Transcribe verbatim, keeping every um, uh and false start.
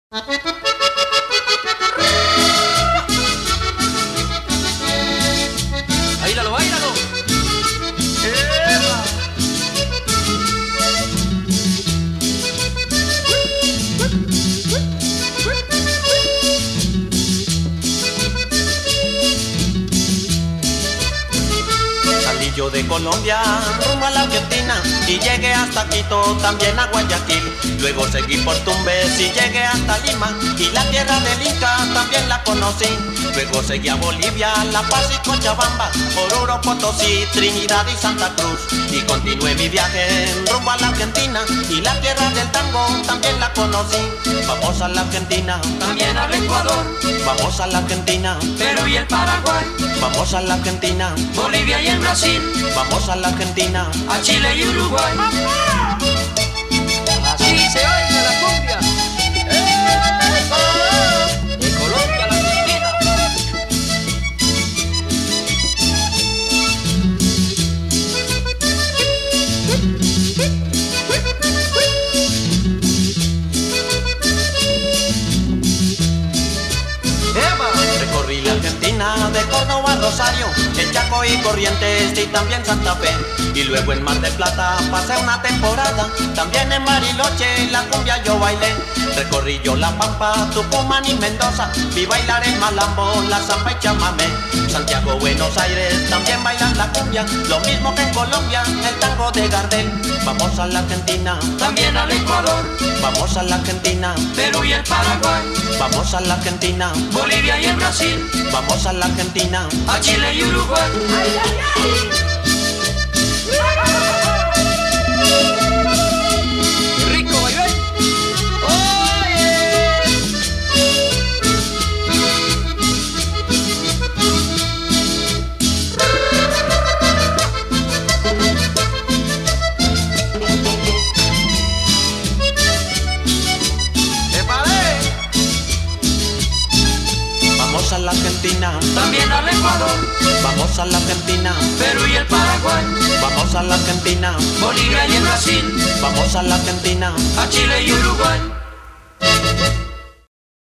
Báilalo, báilalo. ¡Eva! Salí yo de Colombia rumbo a la Argentina y llegué hasta Quito, también a Guayaquil. Luego seguí por Tumbes y llegué hasta Lima y la tierra del Inca también la conocí. Luego seguí a Bolivia, La Paz y Cochabamba, Oruro, Potosí, Trinidad y Santa Cruz. Y continué mi viaje rumbo a la Argentina y la tierra del tango también la conocí. Vamos a la Argentina, También al Ecuador, vamos a la Argentina, Perú y el Paraguay, vamos a la Argentina, Bolivia y el Brasil, vamos a la Argentina. a Chile y Uruguay. Así se oye la cumbia. De Colombia a la Argentina. Recorrí la Argentina de Córdoba a Rosario, el Chaco y Corrientes y también Santa Fe. Y luego en Mar del Plata pasé una temporada, también en Bariloche la cumbia yo bailé. Recorrí yo La Pampa, Tucumán y Mendoza, vi bailar el malambo, la zamba y chamamé. Santiago, Buenos Aires también bailan la cumbia, lo mismo que en Colombia, el tango de Gardel. Vamos a la Argentina, También al Ecuador, vamos a la Argentina, Perú y el Paraguay, vamos a la Argentina, Bolivia y el Brasil, vamos a la Argentina. a Chile y Uruguay. ¡Qué rico, baby! Vamos a la Argentina, También al Ecuador, vamos a la Argentina, Perú y el Paraguay, vamos a la Argentina, Bolivia y el Brasil, vamos a la Argentina. a Chile y Uruguay.